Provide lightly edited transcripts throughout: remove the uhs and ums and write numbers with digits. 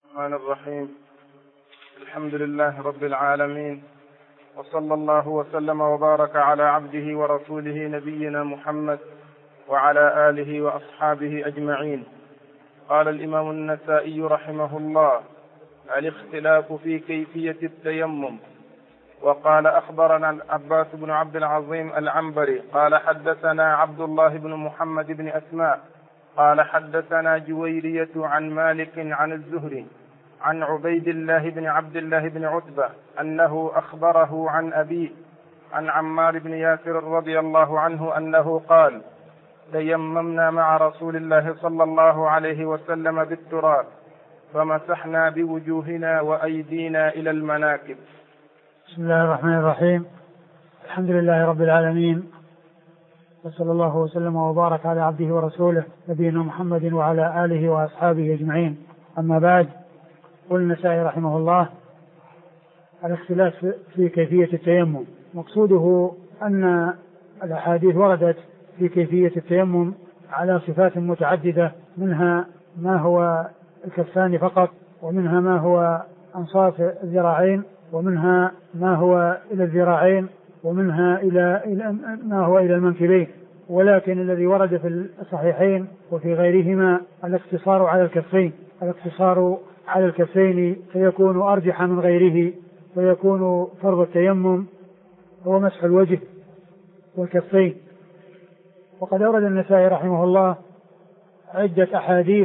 الرحمن الرحيم. الحمد لله رب العالمين، وصلى الله وسلم وبارك على عبده ورسوله نبينا محمد وعلى آله وأصحابه أجمعين. قال الإمام النسائي رحمه الله: الاختلاف في كيفية التيمم. وقال: أخبرنا العباس بن عبد العظيم العنبري قال: حدثنا عبد الله بن محمد بن أسماء قال: حدثنا جويرية عن مالك عن الزهري عن عبيد الله بن عبد الله بن عتبة أنه أخبره عن أبيه عن عمار بن ياسر رضي الله عنه أنه قال: تيممنا مع رسول الله صلى الله عليه وسلم بالتراب فمسحنا بوجوهنا وأيدينا إلى المناكب. بسم الله الرحمن الرحيم. الحمد لله رب العالمين، وصلى الله وسلم وبارك على عبده ورسوله نبينا محمد وعلى آله وأصحابه أجمعين. أما بعد، قال النسائي رحمه الله: الاختلاف في كيفية التيمم. مقصوده أن الأحاديث وردت في كيفية التيمم على صفات متعددة، منها ما هو الكفان فقط، ومنها ما هو أنصاف الذراعين، ومنها ما هو إلى الذراعين، ومنها إلى ما هو إلى المنكبين. ولكن الذي ورد في الصحيحين وفي غيرهما الاقتصار على الكفين، الاقتصار على الكفين فيكون أرجح من غيره، فيكون فرض التيمم هو مسح الوجه والكفين. وقد أورد النسائي رحمه الله عدة أحاديث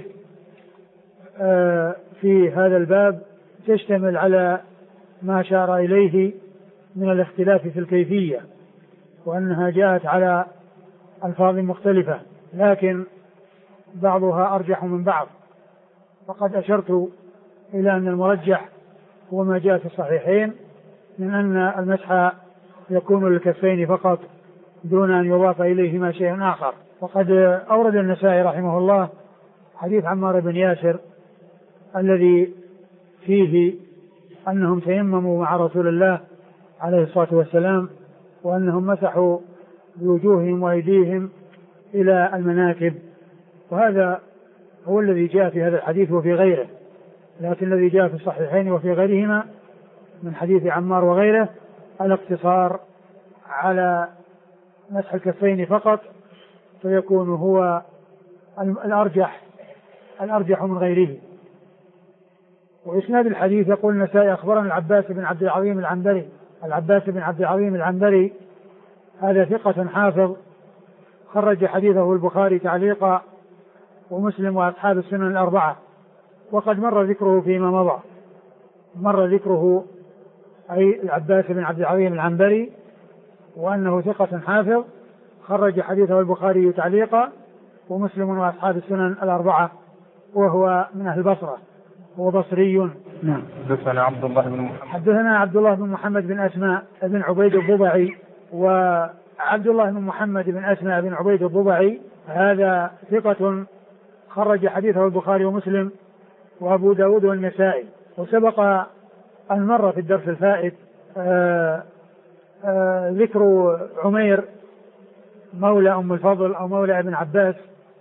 في هذا الباب تشتمل على ما أشار إليه من الاختلاف في الكيفية، وأنها جاءت على ألفاظ مختلفة، لكن بعضها أرجح من بعض. وقد أشرت إلى أن المرجح هو ما جاء في الصحيحين من أن المسح يكون للكفين فقط دون أن يضاف إليهما شيء آخر. وقد أورد النسائي رحمه الله حديث عمار بن ياسر الذي فيه أنهم تيمموا مع رسول الله عليه الصلاة والسلام، وأنهم مسحوا بوجوههم وأيديهم إلى المناكب. وهذا هو الذي جاء في هذا الحديث وفي غيره، لكن الذي جاء في الصحيحين وفي غيرهما من حديث عمار وغيره الاقتصار على مسح الكفين فقط، فيكون هو الأرجح من غيره. وإسناد الحديث يقول النسائي: أخبرنا العباس بن عبد العظيم العنبري. العباس بن عبد العظيم العنبري هذا ثقة حافظ، خرج حديثه البخاري تعليقا ومسلم وأصحاب السنن الأربعة. وقد مر ذكره فيما مضى، مر ذكره أي العباس بن عبد العظيم العنبري، وأنه ثقة حافظ، خرج حديثه البخاري تعليقا ومسلم وأصحاب السنن الأربعة، وهو من أهل البصرة، هو بصري. نعم. حدثنا عبد الله بن محمد بن أسماء بن عبيد الضبعي. وعبد الله بن محمد بن أسماء بن عبيد الضبعي هذا ثقة، خرج حديثه البخاري ومسلم وأبو داود والنسائي. وسبق أن مر في الدرس الفائت ذكر عمير مولى أم الفضل أو مولى ابن عباس،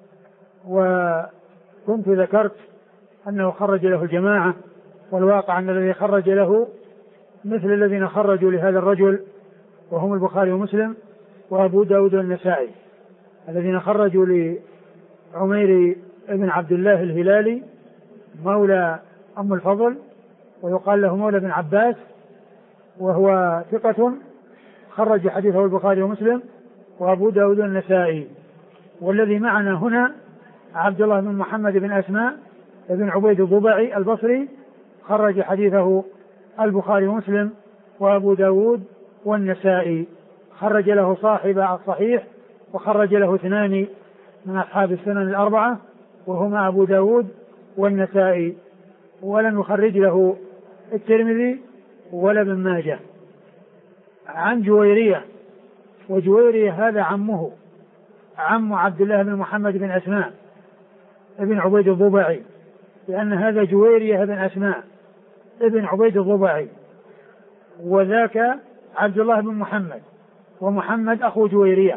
وكنت ذكرت أنه خرج له الجماعة، والواقع أن الذي خرج له مثل الذين خرجوا لهذا الرجل، وهم البخاري ومسلم وأبو داود والنسائي. الذين خرجوا لعمير ابن عبد الله الهلالي مولى أم الفضل، ويقال له مولى ابن عباس، وهو ثقة، خرج حديثه البخاري ومسلم وأبو داود والنسائي. والذي معنا هنا عبد الله بن محمد بن أسماء بن عبيد الضبعي البصري، خرج حديثه البخاري ومسلم وأبو داود والنسائي، خرج له صاحب الصحيح، وخرج له اثنان من أصحاب السنن الأربعة وهما أبو داود والنسائي، ولم يخرج له الترمذي ولا ابن ماجه. عن جويرية، وجويرية هذا عمه، عم عبد الله بن محمد بن أسماء ابن عبيد الضبعي، لأن هذا جويرية بن أسماء ابن عبيد الضبعي، وذاك عبد الله بن محمد، ومحمد أخو جويرية.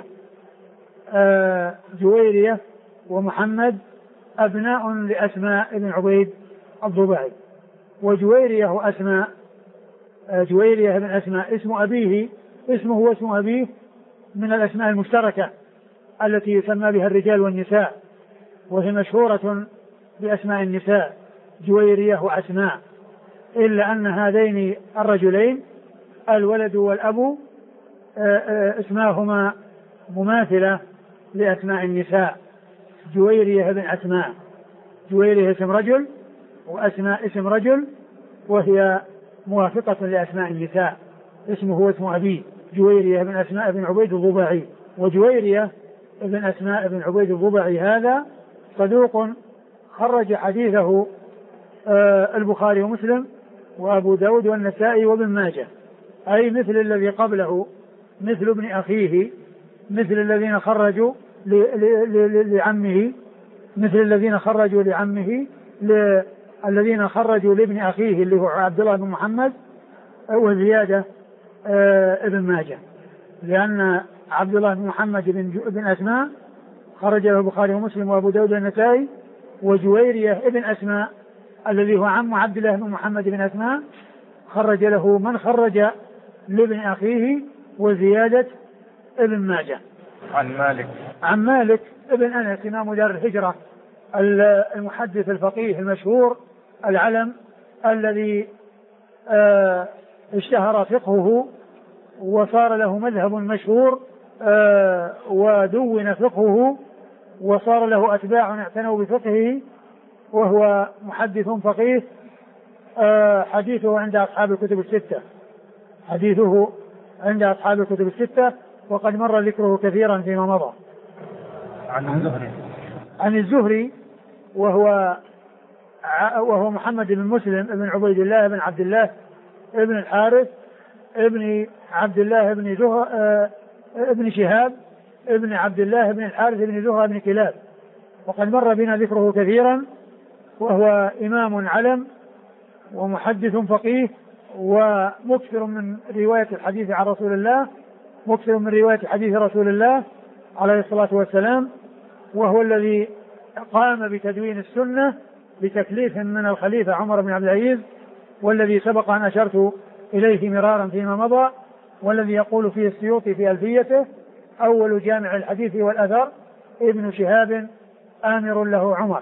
جويرية ومحمد أبناء لأسماء بن عبيد الضبعي، وجويرية وأسماء. جويرية بن أسماء اسمه واسم أبيه من الأسماء المشتركة التي يسمى بها الرجال والنساء، وهي مشهورة بأسماء النساء جويرية وأسماء، إلا أن هذين الرجلين الولد والأب اسماهما مماثلة لأسماء النساء. جويرية بن أسماء، جويرية اسم رجل وأسماء اسم رجل، وهي موافقة لأسماء النساء. اسمه واسم أبيه جويرية بن أسماء بن عبيد الضباعي. وجويرية بن أسماء بن عبيد الضباعي هذا صدوق خرج حديثه البخاري ومسلم وأبو داود والنسائي وابن ماجه، أي مثل الذي قبله، مثل ابن أخيه، مثل الذين خرجوا لعمه، مثل الذين خرجوا لعمه، الذين خرجوا لابن أخيه اللي هو عبد الله بن محمد، وزيادة ابن ماجه، لأن عبد الله بن محمد بن أسماء خرج له البخاري ومسلم وأبو داود والنسائي، وجويرية ابن أسماء الذي هو عم عبد الله بن محمد بن أسماء خرج له من خرج لابن أخيه وزيادة ابن ماجه. عن مالك ابن أنس إمام دار الهجرة المحدث الفقيه المشهور العلم الذي اشتهر فقهه وصار له مذهب مشهور ودون فقهه وصار له أتباع اعتنوا بفقهه، وهو محدث فقيه. حديثه عند أصحاب الكتب الستة، حديثه عند أصحاب الكتب الستة، وقد مر ذكره كثيرا فيما مضى. عن الزهري وهو محمد بن مسلم بن عبيد الله بن عبد الله بن الحارث ابن عبد الله ابن شهاب ابن عبد الله بن الحارث بن زهرة بن كلاب، وقد مر بنا ذكره كثيرا، وهو إمام علم ومحدث فقيه ومكثر من رواية الحديث عن رسول الله، مكثر من رواية حديث رسول الله عليه الصلاة والسلام، وهو الذي قام بتدوين السنة بتكليف من الخليفة عمر بن عبد العزيز، والذي سبق أن أشرت إليه مرارا فيما مضى، والذي يقول فيه السيوطي في ألفيته: أول جامع الحديث والأثر ابن شهاب آمر له عمر.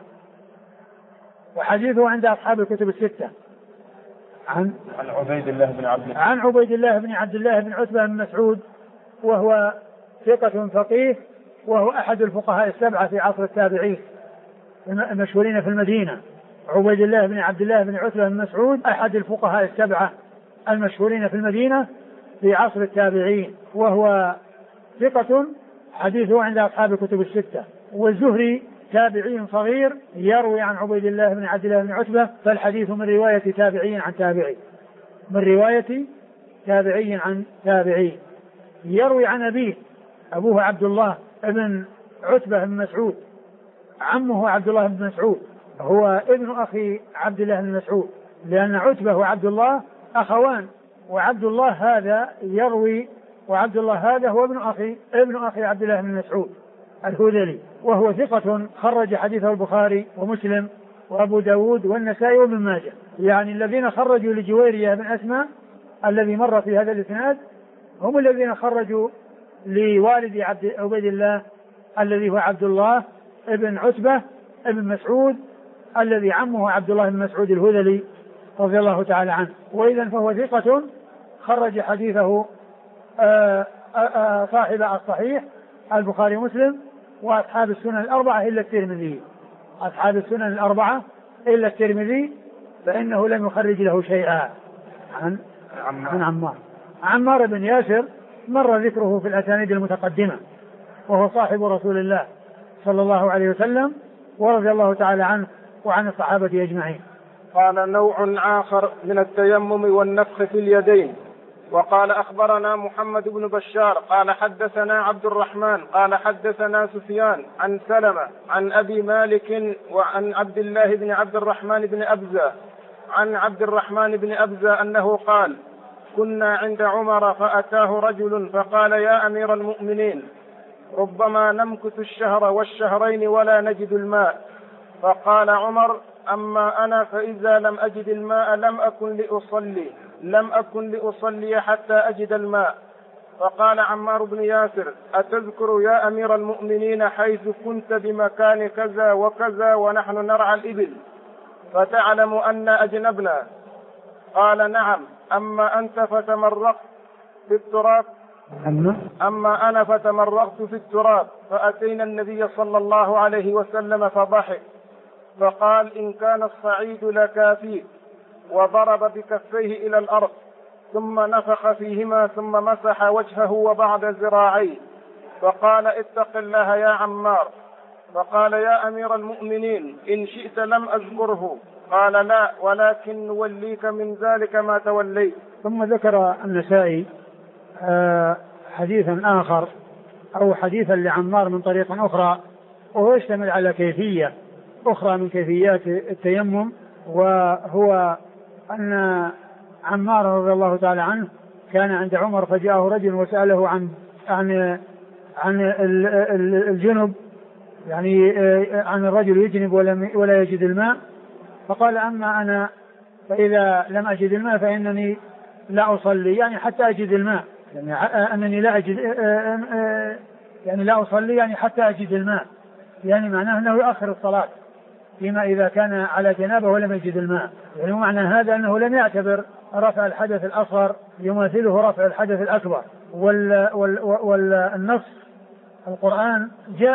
وحديثه عند أصحاب الكتب الستة. عن عبيد الله بن عبد الله بن عتبة بن مسعود، وهو ثقة فقيه، وهو أحد الفقهاء السبعة في عصر التابعين المشهورين في المدينة. عبيد الله بن عبد الله بن عتبة بن مسعود أحد الفقهاء السبعة المشهورين في المدينة في عصر التابعين، وهو ثقة حديثه عند أصحاب الكتب الستة. والزهري تابعي صغير يروي عن عبيد الله بن عبد الله بن عتبة، فالحديث من رواية تابعي عن تابعي، من رواية تابعي عن تابعي. يروي عن أبيه، أبوه عبد الله بن عتبة بن مسعود، عمه عبد الله بن مسعود، هو ابن أخي عبد الله بن مسعود، لأن عتبة وعبد الله أخوان، وعبد الله هذا يروي، وعبد الله هذا هو ابن أخي عبد الله بن مسعود الهذلي، وهو ثقة خرج حديثه البخاري ومسلم وأبو داود والنسائي وابن ماجه. يعني الذين خرجوا لجويرية بن أسماء الذي مر في هذا الإسناد هم الذين خرجوا لوالد عبيد الله الذي هو عبد الله ابن عتبة ابن مسعود، الذي عمه عبد الله بن مسعود الهذلي رضي الله تعالى عنه. وإذا فهو ثقة خرج حديثه صاحب الصحيح البخاري ومسلم وأصحاب السنن الأربعة إلا الترمذي، أصحاب السنن الأربعة إلا الترمذي، فإنه لم يخرج له شيئا. عن عمار بن ياسر مر ذكره في الأسانيد المتقدمة، وهو صاحب رسول الله صلى الله عليه وسلم ورضي الله تعالى عنه وعن الصحابة أجمعين. قال: نوع آخر من التيمم والنفخ في اليدين. وقال: أخبرنا محمد بن بشار قال حدثنا عبد الرحمن قال حدثنا سفيان عن سلمة عن أبي مالك وعن عبد الله بن عبد الرحمن بن أبزة عن عبد الرحمن بن أبزة أنه قال: كنا عند عمر فأتاه رجل فقال: يا أمير المؤمنين، ربما نمكث الشهر والشهرين ولا نجد الماء. فقال عمر: أما أنا فإذا لم أجد الماء لم أكن لأصلي حتى أجد الماء. فقال عمار بن ياسر: أتذكر يا أمير المؤمنين حيث كنت بمكان كذا وكذا ونحن نرعى الإبل فتعلم أن أجنبنا؟ قال: نعم. أما أنت فتمرقت في التراب أما أنا فتمرقت في التراب فأتينا النبي صلى الله عليه وسلم فضحك فقال: إن كان الصعيد لكافيك. وضرب بكفيه إلى الأرض ثم نفخ فيهما ثم مسح وجهه وبعد ذراعيه فقال: اتق الله يا عمار. فقال: يا أمير المؤمنين إن شئت لم أذكره. قال: لا، ولكن نوليك من ذلك ما توليت. ثم ذكر النسائي حديثا آخر أو حديثا لعمار من طريق أخرى، وهو يشتمل على كيفية أخرى من كيفيات التيمم، وهو أن عمار رضي الله تعالى عنه كان عند عمر فجاءه رجل وسأله عن الجنب، يعني عن الرجل يجنب ولا يجد الماء، فقال: أما أنا فإذا لم أجد الماء فإنني لا أصلي، يعني حتى أجد الماء، يعني أنني لا أجد يعني لا أصلي يعني حتى أجد الماء، يعني معناه أنه يؤخر الصلاة فيما إذا كان على جنابه ولم يجد الماء. يعني معنى هذا أنه لم يعتبر رفع الحدث الأصغر يماثله رفع الحدث الأكبر. والنص القرآن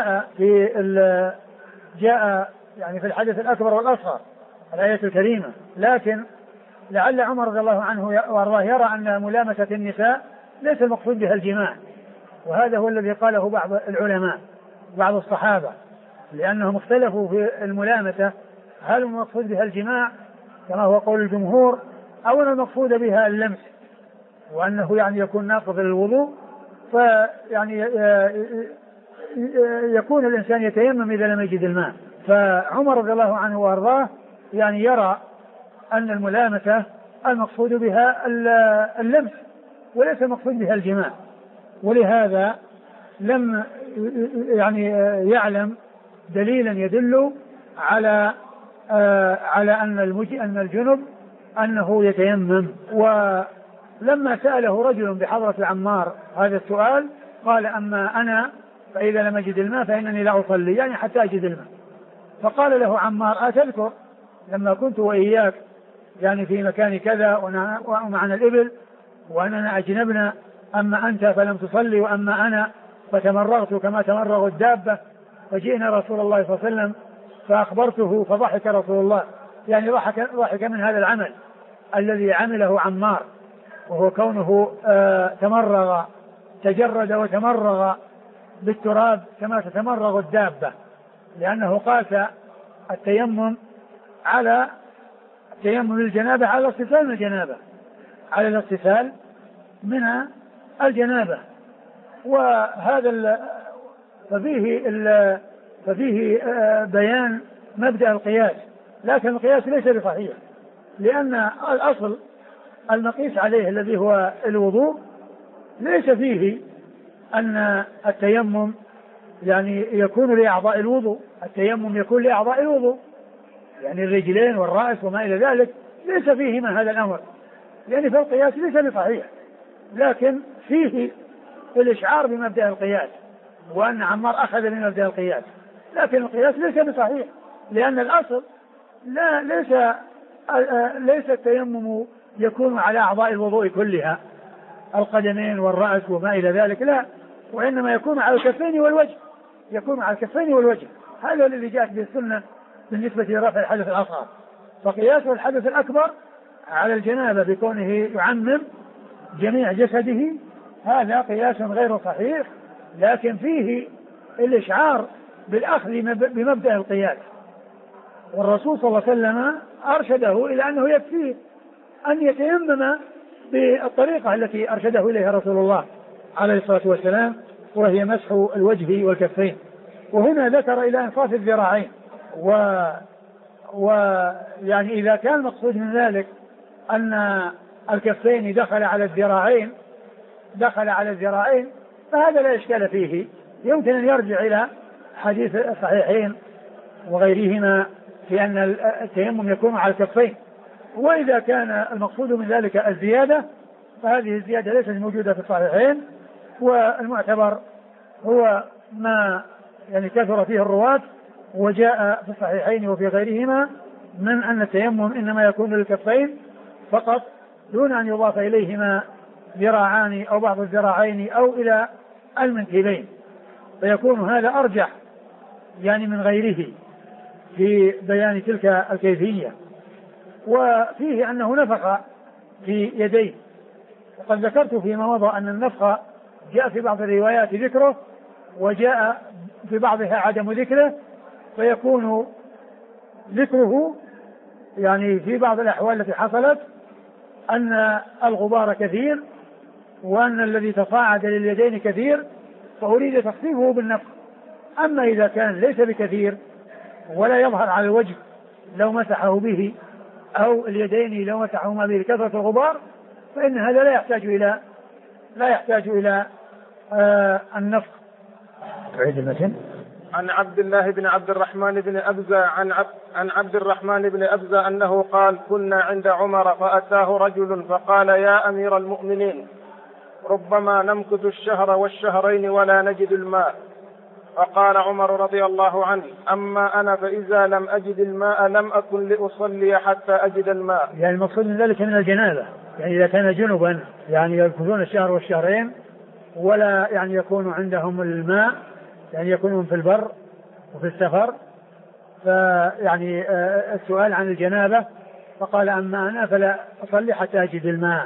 جاء يعني في الحدث الأكبر والأصغر الآية الكريمة، لكن لعل عمر رضي الله عنه وارضاه يرى أن ملامسة النساء ليس المقصود بها الجماع، وهذا هو الذي قاله بعض العلماء بعض الصحابة، لأنهم اختلفوا في الملامسة، هل المقصود بها الجماع كما هو قول الجمهور أو أن المقصود بها اللمس، وأنه يعني يكون ناقض للوضوء، فيعني يكون الإنسان يتيمم إذا لم يجد الماء. فعمر رضي الله عنه وارضاه يعني يرى أن الملامسة المقصود بها اللمس وليس المقصود بها الجماع، ولهذا لم يعني يعلم دليلا يدل على أن الجنب أنه يتيمم. ولما سأله رجل بحضرة عمار هذا السؤال قال: أما أنا فإذا لم أجد الماء فإنني لا أصلي، يعني حتى أجد الماء. فقال له عمار: أتذكر لما كنت وإياك يعني في مكان كذا ومعنا الإبل وأننا أجنبنا، أما أنت فلم تصلي وأما أنا فتمرغت كما تمرغ الدابة، فجئنا رسول الله صلى الله عليه وسلم فأخبرته فضحك رسول الله، يعني ضحك من هذا العمل الذي عمله عمار، وهو كونه تجرد وتمرغ بالتراب كما تتمرغ الدابة، لأنه قاس التيمم على التيمم للجنابة على الاغتسال من الجنابة، على الاغتسال من الجنابة. وهذا ففيه بيان مبدأ القياس، لكن القياس ليس بصحيح، لأن الأصل المقيس عليه الذي هو الوضوء ليس فيه أن التيمم يعني يكون لأعضاء الوضوء، التيمم يكون لأعضاء الوضوء يعني الرجلين والرأس وما إلى ذلك، ليس فيهما هذا الأمر، يعني فالقياس ليس بصحيح، لكن فيه الإشعار بمبدأ القياس، وأن عمار أخذ من مبدأ القياس، لكن القياس ليس بصحيح، لأن الأصل ليس التيمم يكون على أعضاء الوضوء كلها، القدمين والرأس وما إلى ذلك، لا، وإنما يكون على الكفين والوجه، يكون على الكفين والوجه، هذا الذي جاءت به السنة بالنسبة لرفع الحدث الأصغر. فقياس الحدث الأكبر على الجنابة بكونه يعمم جميع جسده هذا قياس غير صحيح، لكن فيه الإشعار بالأخذ بمبدأ القياس، والرسول صلى الله عليه وسلم أرشده إلى أنه يكفيه أن يتيمم بالطريقة التي أرشده إليها رسول الله عليه الصلاة والسلام، وهي مسح الوجه والكفين. وهنا ذكر إلى إنصاف الذراعين، ويعني إذا كان المقصود من ذلك أن الكفين دخل على الذراعين فهذا لا إشكال فيه، يمكن أن يرجع إلى حديث الصحيحين وغيرهما في أن التيمم يكون على الكفين. وإذا كان المقصود من ذلك الزيادة فهذه الزيادة ليست موجودة في الصحيحين، والمعتبر هو ما يعني كثر فيه الرواة وجاء في الصحيحين وفي غيرهما من أن التيمم إنما يكون للكفين فقط دون أن يضاف إليهما ذراعان أو بعض الذراعين أو إلى المنكبين، فيكون هذا أرجح يعني من غيره في بيان تلك الكيفية. وفيه أنه نفخ في يديه، وقد ذكرت فيما مضى أن النفخ جاء في بعض الروايات ذكره وجاء في بعضها عدم ذكره، فيكون ذكره يعني في بعض الأحوال التي حصلت أن الغبار كثير وأن الذي تصاعد لليدين كثير فأريد تخفيفه بالنفخ. أما إذا كان ليس بكثير ولا يظهر على الوجه لو مسحه به أو اليدين لو مسحهما به كثرة الغبار فإن هذا لا يحتاج إلى النفخ. عيد المتن. عن عبد الله بن عبد الرحمن بن أبزة عن عبد الرحمن بن أبزة أنه قال: كنا عند عمر فأتاه رجل فقال: يا أمير المؤمنين، ربما نمكث الشهر والشهرين ولا نجد الماء. فقال عمر رضي الله عنه: أما أنا فإذا لم أجد الماء لم أكن لأصلي حتى أجد الماء. يعني المقصود من ذلك من الجنابة، يعني إذا كان جنبا يعني يمكثون الشهر والشهرين ولا يعني يكون عندهم الماء، يعني يكونون في البر وفي السفر، فيعني السؤال عن الجنابة، فقال: أما أنا فلا أصلي حتى أجد الماء.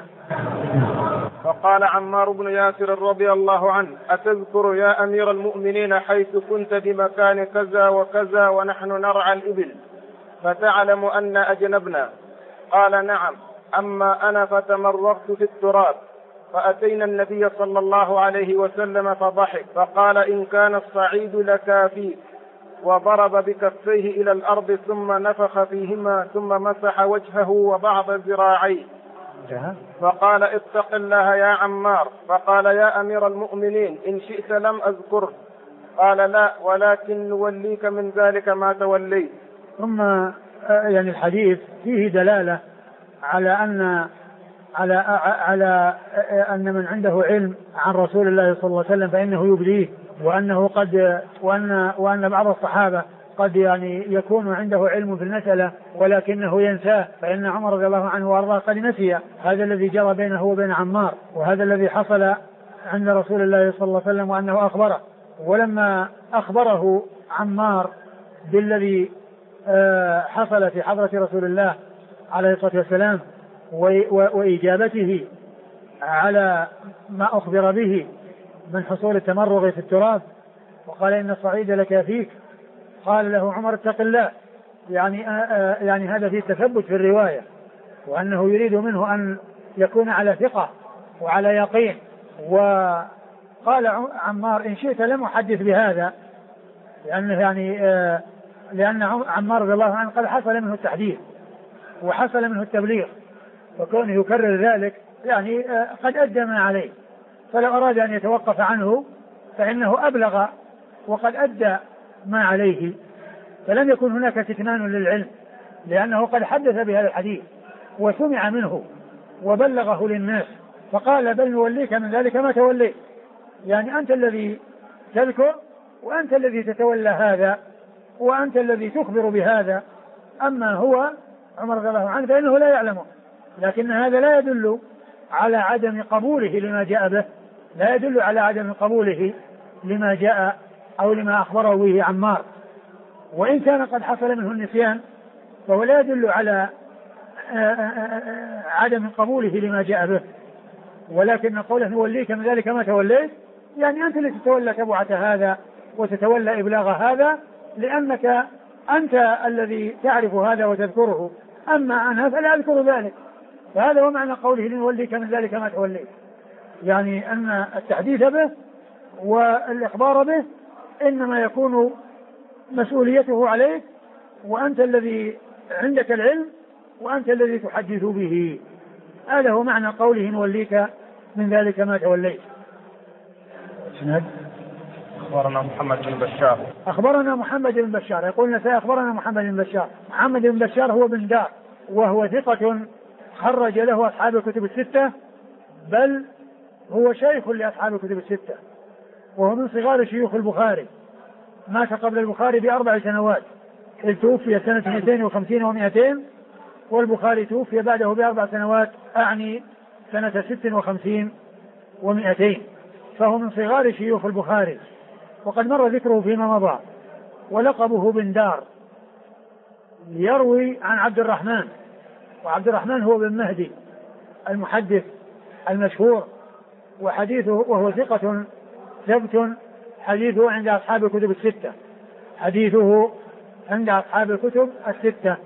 فقال عمار بن ياسر رضي الله عنه: أتذكر يا أمير المؤمنين حيث كنت بمكان كذا وكذا ونحن نرعى الإبل فتعلم أن أجنبنا؟ قال: نعم. أما أنا فتمرغت في التراب فأتينا النبي صلى الله عليه وسلم فضحك فقال: إن كان الصعيد لكافيك. وضرب بكفيه إلى الأرض ثم نفخ فيهما ثم مسح وجهه وبعض ذراعيه فقال: اتق الله يا عمار. فقال: يا أمير المؤمنين إن شئت لم أذكره. قال: لا، ولكن نوليك من ذلك ما توليت. ثم يعني الحديث فيه دلالة على أن من عنده علم عن رسول الله صلى الله عليه وسلم فإنه يبديه، وأن بعض الصحابة قد يعني يكون عنده علم في المسألة ولكنه ينساه، فإن عمر رضي الله عنه وأرضاه قد نسي هذا الذي جرى بينه وبين عمار، وهذا الذي حصل عند رسول الله صلى الله عليه وسلم وأنه أخبره. ولما أخبره عمار بالذي حصل في حضرة رسول الله عليه الصلاة والسلام وإجابته على ما أخبر به من حصول التمرغ في التراب وقال: إن الصعيد لكافيك، قال له عمر: اتق الله. يعني هذا فيه تثبت في الرواية، وأنه يريد منه أن يكون على ثقة وعلى يقين. وقال عمار: إن شئت لم أحدث بهذا، لأن عمار رضي الله عنه قد حصل منه التحديث وحصل منه التبليغ، وكونه يكرر ذلك يعني قد أدى ما عليه، فلو أراد أن يتوقف عنه فإنه أبلغ وقد أدى ما عليه، فلم يكن هناك كتمان للعلم، لأنه قد حدث بهذا الحديث وسمع منه وبلغه للناس. فقال: بل نوليك من ذلك ما توليت، يعني أنت الذي تذكر وأنت الذي تتولى هذا وأنت الذي تخبر بهذا، أما هو عمر رضي الله عنه فإنه لا يعلمه. لكن هذا لا يدل على عدم قبوله لما جاء به، لا يدل على عدم قبوله لما جاء أو لما أخبره به عمار، وإن كان قد حصل منه النسيان فهو لا يدل على عدم قبوله لما جاء به. ولكن قوله: نوليك من ذلك ما توليت، يعني أنت اللي تتولى تبعة هذا وتتولى إبلاغ هذا، لأنك أنت الذي تعرف هذا وتذكره، أما أنا فلا أذكر ذلك. فهذا هو معنى قوله: نوليك من ذلك ما توليت، يعني أن التحديث به والإخبار به إنما يكون مسؤوليته عليك، وأنت الذي عندك العلم وأنت الذي تحدث به. هذا هو معنى قوله: نوليك من ذلك ما توليت. أخبرنا محمد بن بشار. أخبرنا محمد بن بشار، يقول النسائي أخبرنا محمد بن بشار. محمد بن بشار هو بن دار، وهو ثقة خرج له أصحاب الكتب الستة، بل هو شيخ لأصحاب الكتب الستة، وهو من صغار شيوخ البخاري، مات قبل البخاري ب4 سنوات، إذ توفي سنة 250 و200، والبخاري توفي بعده ب4 سنوات، أعني سنة 56 و200، فهو من صغار شيوخ البخاري، وقد مر ذكره فيما مضى. ولقبه بن دار، يروي عن عبد الرحمن، وعبد الرحمن هو بن مهدي المحدث المشهور، وحديثه وهو ثقة ثبت، حديثه عند أصحاب الكتب الستة، حديثه عند أصحاب الكتب الستة.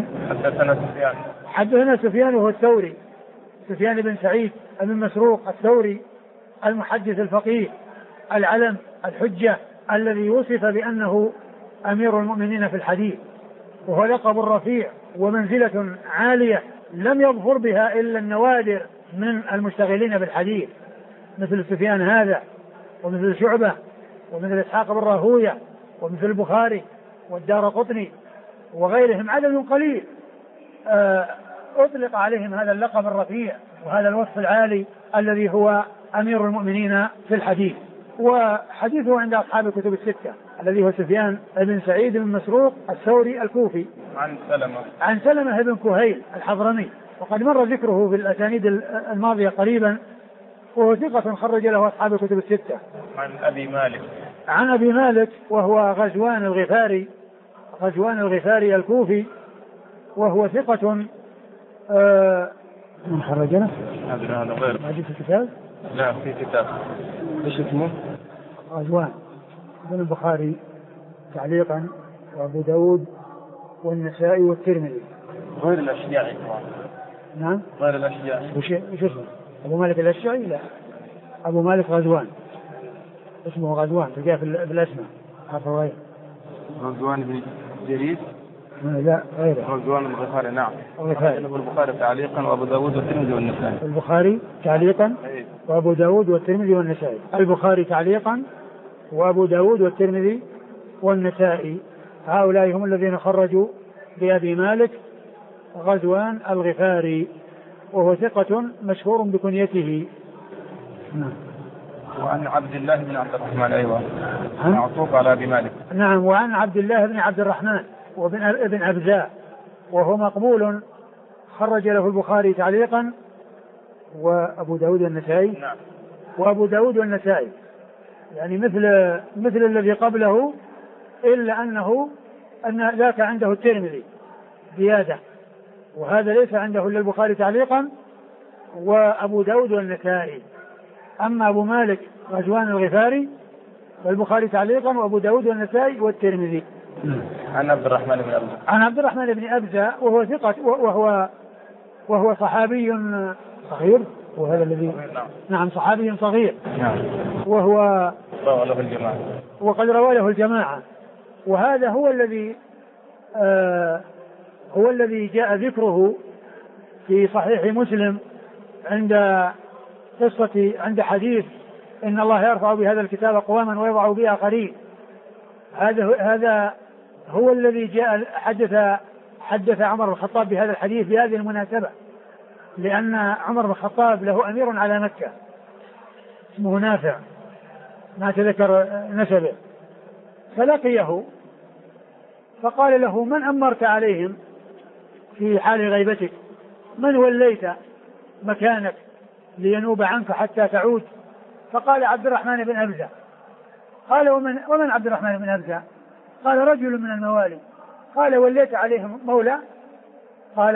حدثنا سفيان وهو الثوري، سفيان بن سعيد بن مسروق الثوري، المحدث الفقيه العلم الحجة، الذي وصف بأنه أمير المؤمنين في الحديث، وهو لقب رفيع ومنزلة عالية لم يظفر بها إلا النوادر من المشتغلين بالحديث، مثل سفيان هذا، ومثل شعبة، ومثل إسحاق بن راهوية، ومثل البخاري والدارقطني وغيرهم، عدد قليل أطلق عليهم هذا اللقب الرفيع وهذا الوصف العالي الذي هو أمير المؤمنين في الحديث. وحديثه عند أصحاب الكتب الستة، الذي هو سفيان بن سعيد بن مسروق الثوري الكوفي، عن سلمة بن كهيل الحضرمي، وقد مر ذكره في الأسانيد الماضية قريبا، وهو ثقة خرج له أصحاب الكتب الستة. عن أبي مالك وهو غزوان الغفاري الكوفي، وهو ثقة من خرجنا هذا غير في الكتاب، لا في كتاب ايش اسمه؟ غزوان من البخاري تعليقا، وابو داود والنسائي والترمذي، غير الأشياعي. نعم غير الأشياعي. وش اسمه؟ أبو مالك الأشيعي؟ لا، أبو مالك غزوان، اسمه غزوان، تلقاه في الأسماء حرف غير. غزوان بن جرير؟ لا غيره. غزوان الغفاري. نعم. البخاري تعليقا وأبو داود والترمذي والنسائي. البخاري تعليقا وأبو داود والترمذي والنسائي. البخاري تعليقا وأبو داود والترمذي والنسائي، هؤلاء هم الذين خرجوا بأبي مالك غزوان الغفاري، وهو ثقة مشهور بكنيته. وعن عبد الله بن عبد الرحمن، أيوة معطوف على أبي مالك. نعم. وعن عبد الله بن عبد الرحمن وابن أبزاء، وهو مقبول خرج له البخاري تعليقا وأبو داود والنسائي. نعم. وأبو داود والنسائي يعني مثل الذي قبله، إلا أن ذاك عنده الترمذي زيادة، وهذا ليس عنده إلا البخاري تعليقا وأبو داود والنسائي. أما أبو مالك غزوان الغفاري فالبخاري تعليقا وأبو داود والنسائي والترمذي. عن عبد الرحمن بن أبزة. عن عبد الرحمن بن أبزة، وهو ثقة، وهو صحابي صغير، وهذا الذي نعم صحابي صغير. نعم. وهو روى له الجماعة، وقد روى له الجماعة، وهذا هو الذي جاء ذكره في صحيح مسلم عند حديث إن الله يرفع بهذا الكتاب أقواما ويضع به آخرين. هذا هو الذي جاء حدث عمر بن الخطاب بهذا الحديث بهذه المناسبة، لأن عمر بن الخطاب له أمير على مكة اسمه نافع، ما تذكر نسبه، فلقيه فقال له: من أمرت عليهم في حال غيبتك؟ من وليت مكانك لينوب عنك حتى تعود؟ فقال: عبد الرحمن بن أبزة. قال: ومن عبد الرحمن بن أبزة؟ قال: رجل من الموالي. قال: وليت عليهم مولى؟ قال: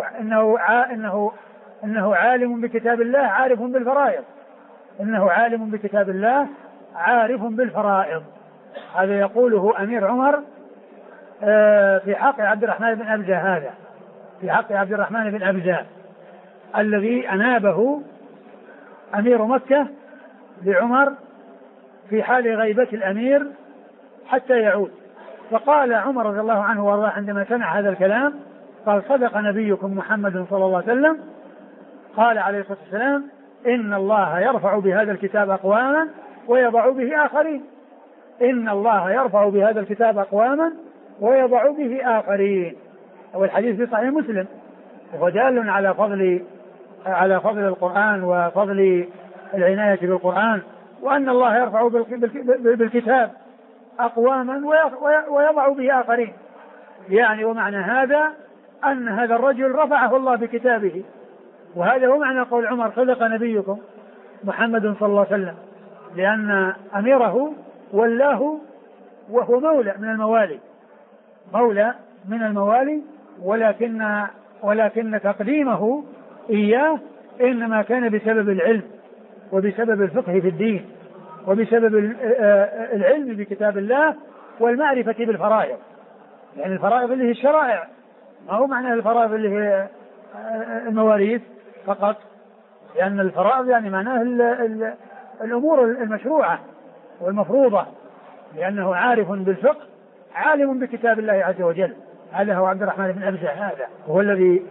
إنه عالم بكتاب الله عارف بالفرائض. إنه عالم بكتاب الله عارف بالفرائض. هذا يقوله أمير عمر في حق عبد الرحمن بن أبزة، هذا في حق عبد الرحمن بن أبزة الذي أنابه أمير مكة لعمر في حال غيبة الأمير حتى يعود. فقال عمر رضي الله عنه وارضاه عندما سمع هذا الكلام، قال: صدق نبيكم محمد صلى الله عليه وسلم. قال عليه الصلاة والسلام: إن الله يرفع بهذا الكتاب أقواما ويضع به آخرين. إن الله يرفع بهذا الكتاب أقواما ويضع به آخرين. والحديث في صحيح مسلم، وهو دال على فضل القرآن وفضل العناية بالقرآن، وأن الله يرفع بالكتاب أقواما ويضع به آخرين. يعني ومعنى هذا أن هذا الرجل رفعه الله بكتابه، وهذا هو معنى قول عمر صدق نبيكم محمد صلى الله عليه وسلم، لأن أميره ولاه وهو مولى من الموالي، ولكن تقديمه إياه إنما كان بسبب العلم وبسبب الفقه في الدين وبسبب العلم بكتاب الله والمعرفة بالفرائض. يعني الفرائض اللي هي الشرائع، ما هو معنى الفرائض اللي هي المواريث فقط، لأن الفرائض يعني معناه الأمور المشروعة والمفروضة، لأنه عارف بالفقه عالم بكتاب الله عز وجل. هذا هو عبد الرحمن بن أبزة، هذا هو الذي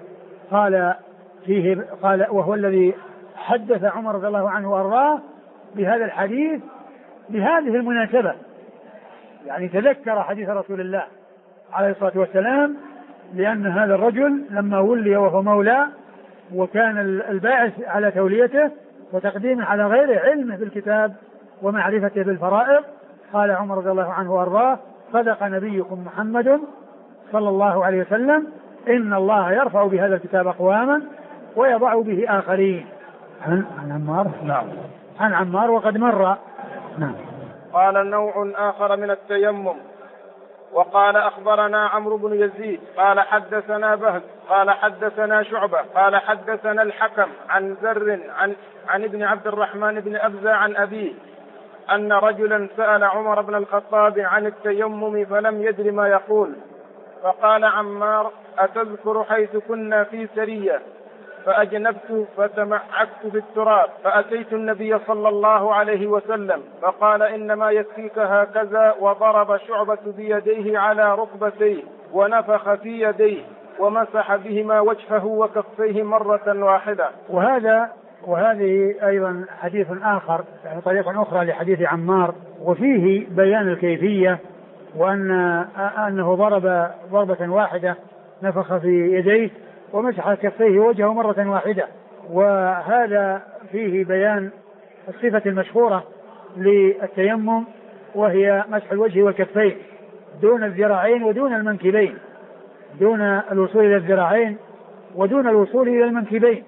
وهو الذي حدث عمر رضي الله عنه وأرضاه بهذا الحديث بهذه المناسبة. يعني تذكر حديث رسول الله عليه الصلاة والسلام، لأن هذا الرجل لما ولي وهو مولى، وكان الباعث على توليته وتقديمه على غيره علمه بالكتاب ومعرفته بالفرائض، قال عمر رضي الله عنه وأرضاه: صدق نبيكم محمد صلى الله عليه وسلم، إن الله يرفع بهذا الكتاب أقواما ويضع به آخرين. عن عمار. نعم. عن عمار وقد مر. نعم. قال نوع آخر من التيمم. وقال أخبرنا عمرو بن يزيد قال حدثنا بهز قال حدثنا شعبة قال حدثنا الحكم عن زر عن ابن عبد الرحمن بن أبزة عن أبيه أن رجلا سأل عمر بن الخطاب عن التيمم فلم يدر ما يقول، فقال عمار: أتذكر حيث كنا في سرية فأجنبت فتمعكت في التراب فأتيت النبي صلى الله عليه وسلم فقال: إنما يكفيك هكذا، وضرب شعبة بيديه على ركبتيه ونفخ في يديه ومسح بهما وجهه وكفيه مرة واحدة. وهذه أيضا حديث آخر، يعني طريقة أخرى لحديث عمار، وفيه بيان الكيفية، وأنه ضرب ضربة واحدة نفخ في يديه ومسح كفيه وجهه مرة واحدة. وهذا فيه بيان الصفة المشهورة للتيمم، وهي مسح الوجه والكفين دون الذراعين ودون المنكبين، دون الوصول إلى الذراعين ودون الوصول إلى المنكبين.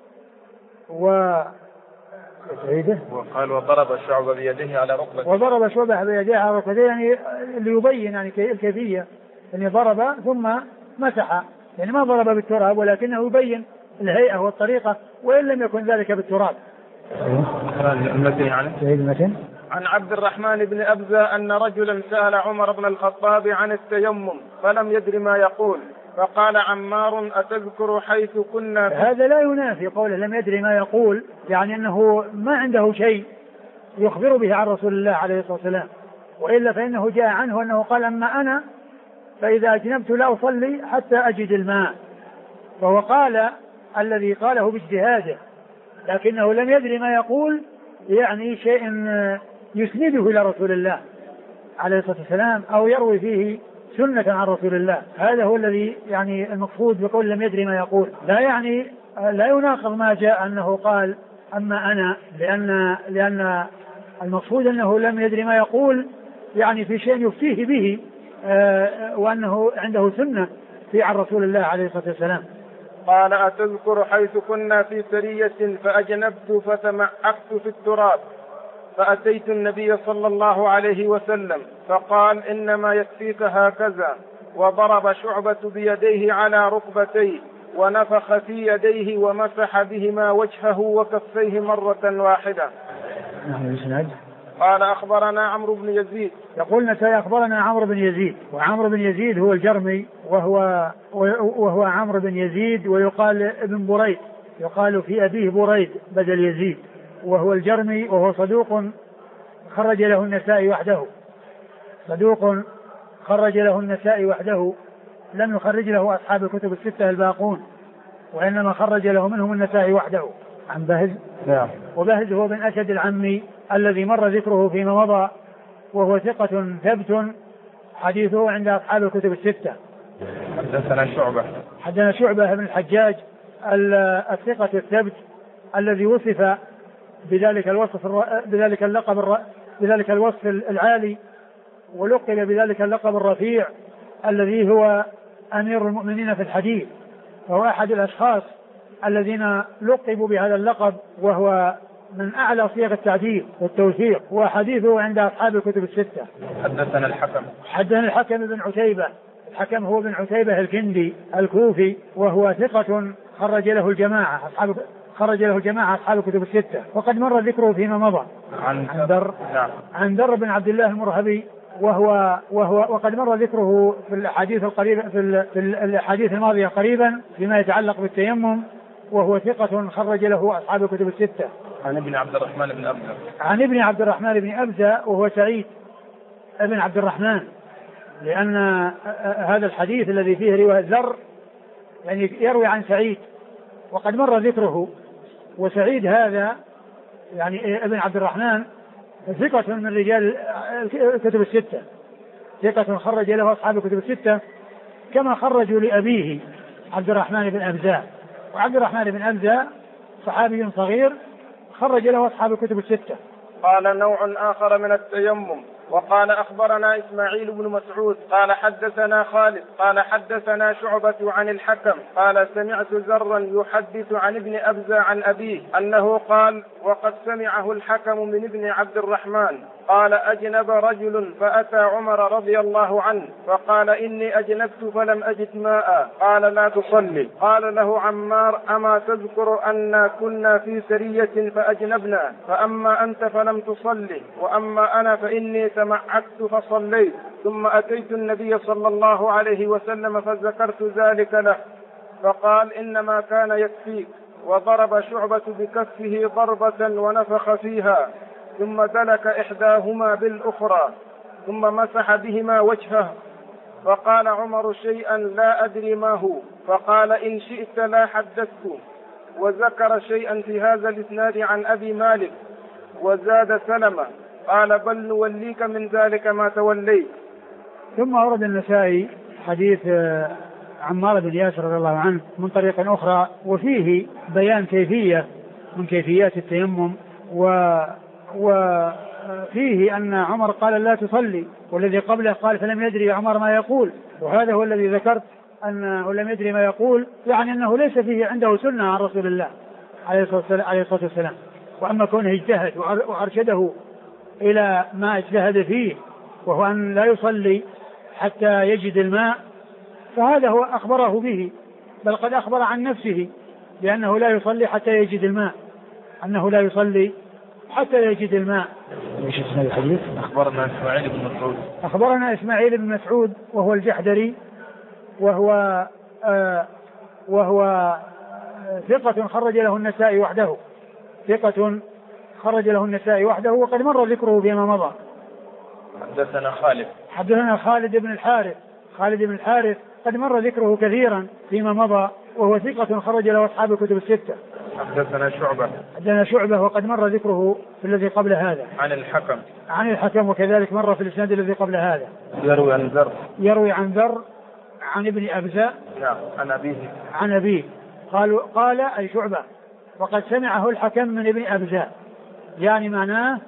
وقال وضرب شعبة بيده على ركبتيه، وضرب شعبة بيده على ركبتيه، يعني ليبين يعني الكيفية، يعني ضرب ثم مسح، يعني ما ضرب بالتراب ولكنه يبين الهيئة والطريقة، وإن لم يكن ذلك بالتراب. المتن عن عبد الرحمن بن أبزة أن رجلا سأل عمر بن الخطاب عن التيمم فلم يدر ما يقول، فقال عمار: أتذكر حيث كنا هذا لا ينافي قوله لم يدر ما يقول، يعني أنه ما عنده شيء يخبر به عن رسول الله عليه الصلاة والسلام، وإلا فإنه جاء عنه أنه قال: أما أنا فإذا أجنبت لا أصلي حتى أجد الماء. فهو قال الذي قاله باجتهاده، لكنه لم يدر ما يقول، يعني شيء يسنده إلى رسول الله عليه الصلاة والسلام أو يروي فيه سنة عن رسول الله. هذا هو الذي يعني المقصود بقول لم يدري ما يقول، لا يعني لا يناقض ما جاء أنه قال أما أنا، لأن المقصود أنه لم يدري ما يقول يعني في شيء يفتيه به، وأنه عنده سنة في عن رسول الله عليه الصلاة والسلام. قال: أتذكر حيث كنا في سرية فأجنبت فتمعكت في التراب فأتيت النبي صلى الله عليه وسلم فقال: إنما يكفيك هكذا، وضرب شعبة بيديه على ركبتيه ونفخ في يديه ومسح بهما وجهه وكفيه مرة واحدة. قال: أخبرنا عمرو بن يزيد. يقول نسائي: أخبرنا عمرو بن يزيد، وعمرو بن يزيد هو الجرمي، وهو عمرو بن يزيد، ويقال ابن بريد، يقال في أبيه بريد بدل يزيد، وهو الجرمي، وهو صدوق خرج له النسائي وحده، صدوق خرج له النسائي وحده، لم يخرج له أصحاب الكتب الستة الباقون، وإنما خرج له منهم النسائي وحده. عن بهز. نعم. وبهز هو بن أسد العمي الذي مر ذكره فيما مضى وهو ثقة ثبت حديثه عند أصحاب الكتب الستة. حدثنا شعبة بن الحجاج الثقة الثبت الذي وصف بذلك الوصف العالي، ولقب بذلك اللقب الرفيع الذي هو أمير المؤمنين في الحديث، وهو أحد الأشخاص الذين لقبوا بهذا اللقب، وهو من أعلى صيغ التعديل والتوثيق، وحديثه عند أصحاب الكتب الستة. حدثنا الحكم بن عتيبة. الحكم هو بن عتيبة الكندي الكوفي، وهو ثقة خرج له الجماعة أصحاب الكتب الستة، وقد مر ذكره فيما مضى عن در بن عبد الله المرهبي، وقد مر ذكره في الأحاديث الماضية قريبا فيما يتعلق بالتيمم، وهو ثقة خرج له أصحاب الكتب الستة. عن ابن عبد الرحمن بن أبزة وهو سعيد ابن عبد الرحمن، لأن هذا الحديث الذي فيه رواية ذر يعني يروي عن سعيد وقد مر ذكره، وسعيد هذا يعني ابن عبد الرحمن ثقة من رجال الكتب الستة، ثقة خرج له أصحاب الكتب الستة، كما خرجوا لأبيه عبد الرحمن بن أبزة. وعبد الرحمن بن أبزة صحابي صغير خرج له أصحاب الكتب الستة. قال نوع آخر من التيمم. وقال أخبرنا إسماعيل بن مسعود قال حدثنا خالد قال حدثنا شعبة عن الحكم قال سمعت زرا يحدث عن ابن أبزة عن أبيه أنه قال وقد سمعه الحكم من ابن عبد الرحمن قال أجنب رجل فأتى عمر رضي الله عنه فقال إني أجنبت فلم أجد ماء قال لا تصلي. قال له عمار أما تذكر أن كنا في سرية فأجنبنا فأما أنت فلم تصلي وأما أنا فإني تمعكت فصليت ثم أتيت النبي صلى الله عليه وسلم فذكرت ذلك له فقال إنما كان يكفيك. وضرب شعبة بكفه ضربة ونفخ فيها ثم دلك إحداهما بالأخرى ثم مسح بهما وجهه. فقال عمر شيئا لا أدري ما هو فقال إن شئت لا حدثت. وذكر شيئا في هذا الإسناد عن أبي مالك وزاد سلمة قال بل نوليك من ذلك ما توليت. ثم ورد النسائي حديث عمار بن ياسر رضي الله عنه من طريق أخرى، وفيه بيان كيفية من كيفيات التيمم، وفيه أن عمر قال لا تصلي، والذي قبله قال فلم يدري عمر ما يقول، وهذا هو الذي ذكرت أنه لم يدري ما يقول، يعني أنه ليس فيه عنده سنة عن رسول الله عليه الصلاة والسلام. وأما كونه اجتهد وأرشده إلى ما اجتهد فيه وهو أن لا يصلي حتى يجد الماء، فهذا هو أخبره به، بل قد أخبر عن نفسه بأنه لا يصلي حتى يجد الماء، أنه لا يصلي حتى يجد الماء. ايش اسم الحديث؟ أخبرنا إسماعيل بن مسعود وهو الجحدري، وهو ثقة خرج له النسائي وحده، وقد مر ذكره فيما مضى. حدثنا خالد بن الحارث قد مر ذكره كثيرا فيما مضى، وهو ثقة خرج له أصحاب الكتب الستة. حدثنا شعبة وقد مر ذكره في الذي قبل هذا. عن الحكم وكذلك مر في الإسناد الذي قبل هذا. يروي عن ذر عن ابن أبزة عن أبيه قال أي شعبة وقد سمعه الحكم من ابن أبزة، يعني معناه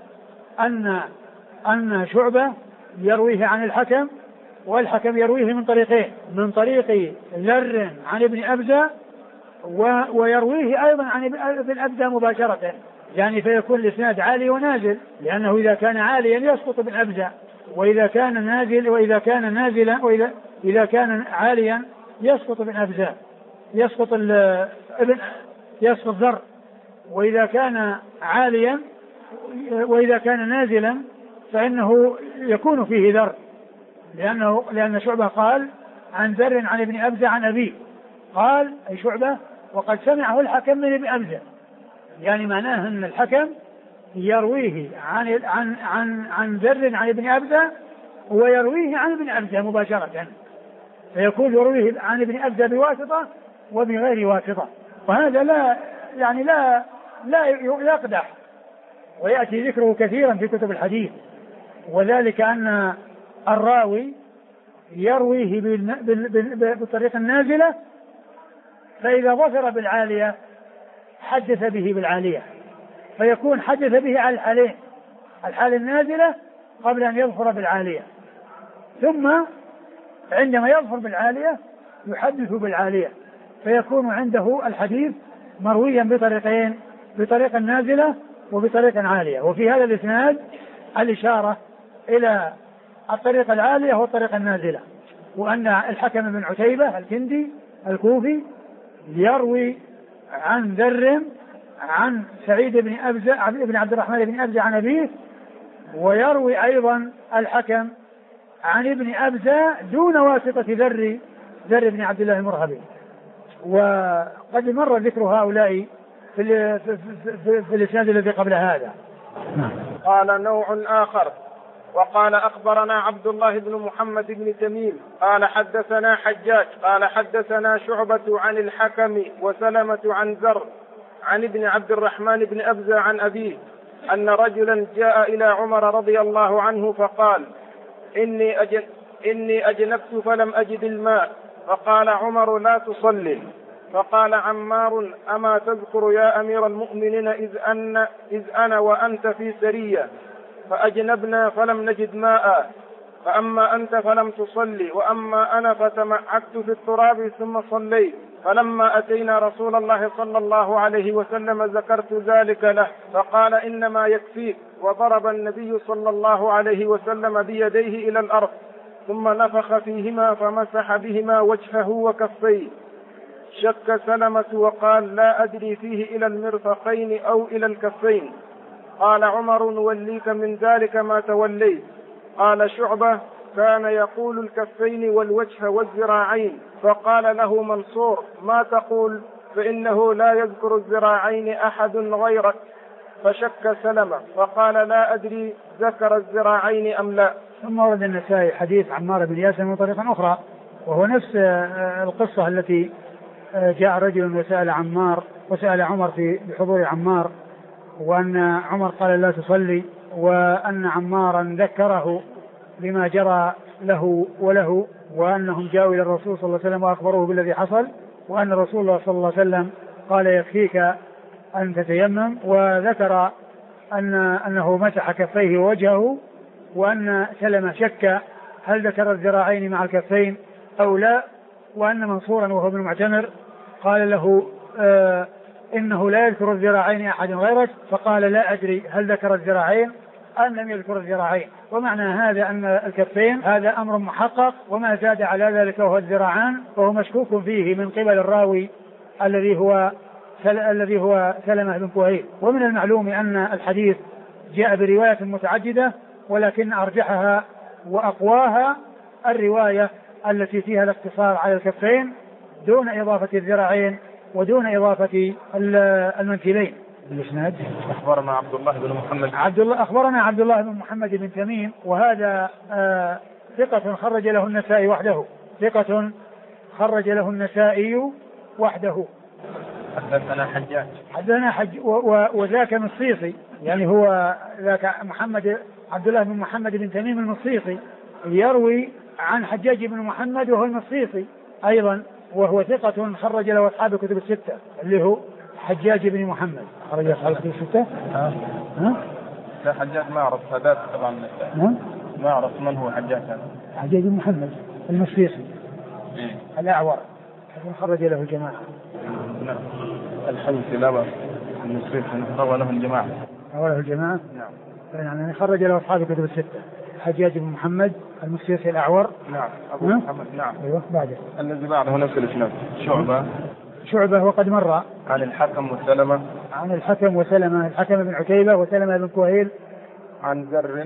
أن شعبة يرويه عن الحكم، والحكم يرويه من طريقين، من طريق ذر عن ابن أبزة ويرويه أيضا عن ابن أبزة مباشرة، يعني فيكون الإسناد عالي ونازل، لأنه إذا كان عاليا يسقط ابن أبزة، وإذا كان عاليا يسقط ابن أبزة، يسقط ذر، وإذا كان نازلا فإنه يكون فيه ذر، لأن شعبة قال عن ذر عن ابن أبزة عن أبيه، قال أي شعبة وقد سمعه الحكم من ابن أبزة، يعني معناه أن الحكم يرويه عن ذر عن ابن أبزة ويرويه عن ابن أبزة مباشرة، فيكون يرويه عن ابن أبزة بواسطة وبغير واسطة، وهذا لا يقدح، ويأتي ذكره كثيرا في كتب الحديث، وذلك أن الراوي يرويه بالطريقة النازلة، فإذا ظفر بالعالية حدث به بالعالية، فيكون حدث به على الحالين، الحالة النازلة قبل أن يظفر بالعالية، ثم عندما يظفر بالعالية يحدث بالعالية، فيكون عنده الحديث مرويا بطريقين، بطريقة نازلة وبطريقة عالية. وفي هذا الإسناد الإشارة إلى الطريقة العالية والطريقة النازلة، وأن الحكم بن عتيبة الكندي الكوفي يروي عن ذر عن سعيد بن أبزة بن عبد الرحمن بن أبزة عن أبيه، ويروي أيضا الحكم عن ابن أبزة دون واسطة ذر بن عبد الله المرهبي. وقد مر ذكر هؤلاء في الإسناد الذي قبل هذا. قال نوع آخر وقال أخبرنا عبد الله بن محمد بن تميم قال حدثنا حجاج قال حدثنا شعبة عن الحكم وسلمة عن زر عن ابن عبد الرحمن بن أبزة عن أبيه أن رجلا جاء إلى عمر رضي الله عنه فقال إني أجنبت فلم أجد الماء، فقال عمر لا تصلي. فقال عمار أما تذكر يا أمير المؤمنين إذ أنا وأنت في سرية فأجنبنا فلم نجد ماء، فأما أنت فلم تصلي وأما أنا فتمعكت في التراب ثم صليت. فلما أتينا رسول الله صلى الله عليه وسلم ذكرت ذلك له فقال إنما يكفيك، وضرب النبي صلى الله عليه وسلم بيديه إلى الأرض ثم نفخ فيهما فمسح بهما وجهه وكفيه. شك سلمة وقال لا أدري فيه إلى المرفقين أو إلى الكفين. قال عمر نوليك من ذلك ما توليت. قال شعبة كان يقول الكفين والوجه والذراعين، فقال له منصور ما تقول؟ فإنه لا يذكر الذراعين أحد غيرك. فشك سلمة فقال لا أدري ذكر الذراعين أم لا. ثم ورد النسائي حديث عمار بن ياسر من طريقة أخرى، وهو نفس القصة التي جاء رجل وسأل عمر في بحضور عمار، وأن عمر قال لا تصلي، وأن عمارا ذكره بما جرى له وله، وأنهم جاءوا إلى الرسول صلى الله عليه وسلم وأخبروه بالذي حصل، وأن رسول الله صلى الله عليه وسلم قال يكفيك أن تتيمم، وذكر أنه مسح كفيه ووجهه، وأن سلمة شك هل ذكر الذراعين مع الكفين أو لا، وأن منصورا وهو ابن معتمر قال له إنه لا يذكر الذراعين أحد غيرك، فقال لا أدري هل ذكر الذراعين أم لم يذكر الذراعين. ومعنى هذا أن الكفين هذا أمر محقق، وما زاد على ذلك وهو الذراعان فهو مشكوك فيه من قبل الراوي الذي هو سلمة بن كهيل. ومن المعلوم أن الحديث جاء برواية متعددة، ولكن أرجحها وأقواها الرواية التي فيها الاقتصار على الكفين دون إضافة الذراعين ودون إضافة المنكبين. الإسناد أخبرنا عبد الله بن محمد أخبرنا عبد الله بن محمد بن تميم، وهذا ثقة خرج له النسائي وحده، ثقة خرج له النسائي وحده. حدثنا حجاج وذاك مصيصي، يعني هو ذاك عبد الله بن محمد بن تميم المصيصي يروي عن حجاج بن محمد وهو المصيصي أيضا، وهو ثقة خرج له أصحاب الكتب الستة، اللي هو حجاج بن محمد خرج أصحاب الكتب الستة. لا حجاج ما أعرف هذا طبعا، ما أعرف من هو حجاج هذا. حجاج بن محمد المصيصي الأعور خرج له الجماعة. نعم الحوثي لا بأس المصيصي روى له الجماعة. نعم. يعني خرج له أصحاب الكتب الستة. حجاج بن محمد المصيصي الأعور. نعم أبو محمد. نعم. أيوة بعده. الذي بعده نفس الإسناد. شعبة وقد مر. عن الحكم وسلمة. الحكم بن عتيبة وسلمة بن كهيل. عن ذر.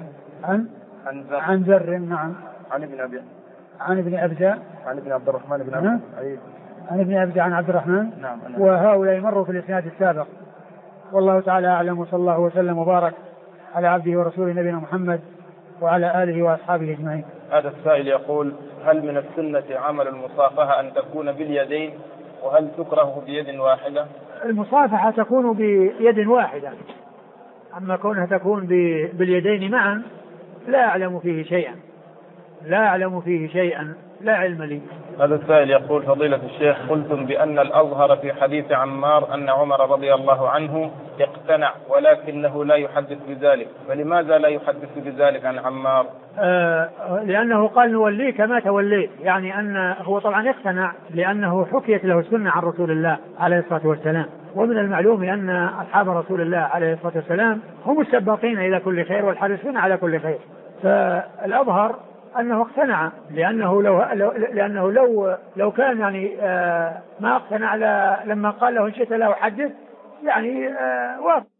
نعم. عن ابن أبزة. عن ابن عبد الرحمن بن أبزة. عن ابن أبزة عن عبد الرحمن. نعم. وهؤلاء مروا في الإسناد السابق. والله تعالى أعلم، وصلى الله وسلم وبارك على عبده ورسوله نبينا محمد وعلى آله وأصحابه أجمعين. هذا السائل يقول: هل من السنة عمل المصافحة أن تكون باليدين، وهل تكره بيد واحدة؟ المصافحة تكون بيد واحدة، أما كونها تكون باليدين معا لا أعلم فيه شيئا، لا أعلم فيه شيئا، لا علم لي. هذا السائل يقول: فضيلة الشيخ، قلتم بأن الأظهر في حديث عمار أن عمر رضي الله عنه اقتنع ولكنه لا يحدث بذلك، فلماذا لا يحدث بذلك عن عمار؟ لأنه قال نوليه كما توليت، يعني أن هو طبعا اقتنع لأنه حكيت له السنة عن رسول الله عليه الصلاة والسلام، ومن المعلوم أن أصحاب رسول الله عليه الصلاة والسلام هم السباقين إلى كل خير والحريصين على كل خير. فالأظهر أنه اقتنع، لأنه لو كان يعني ما اقتنع لما قال له إن شئت لا أحدث، يعني وافق.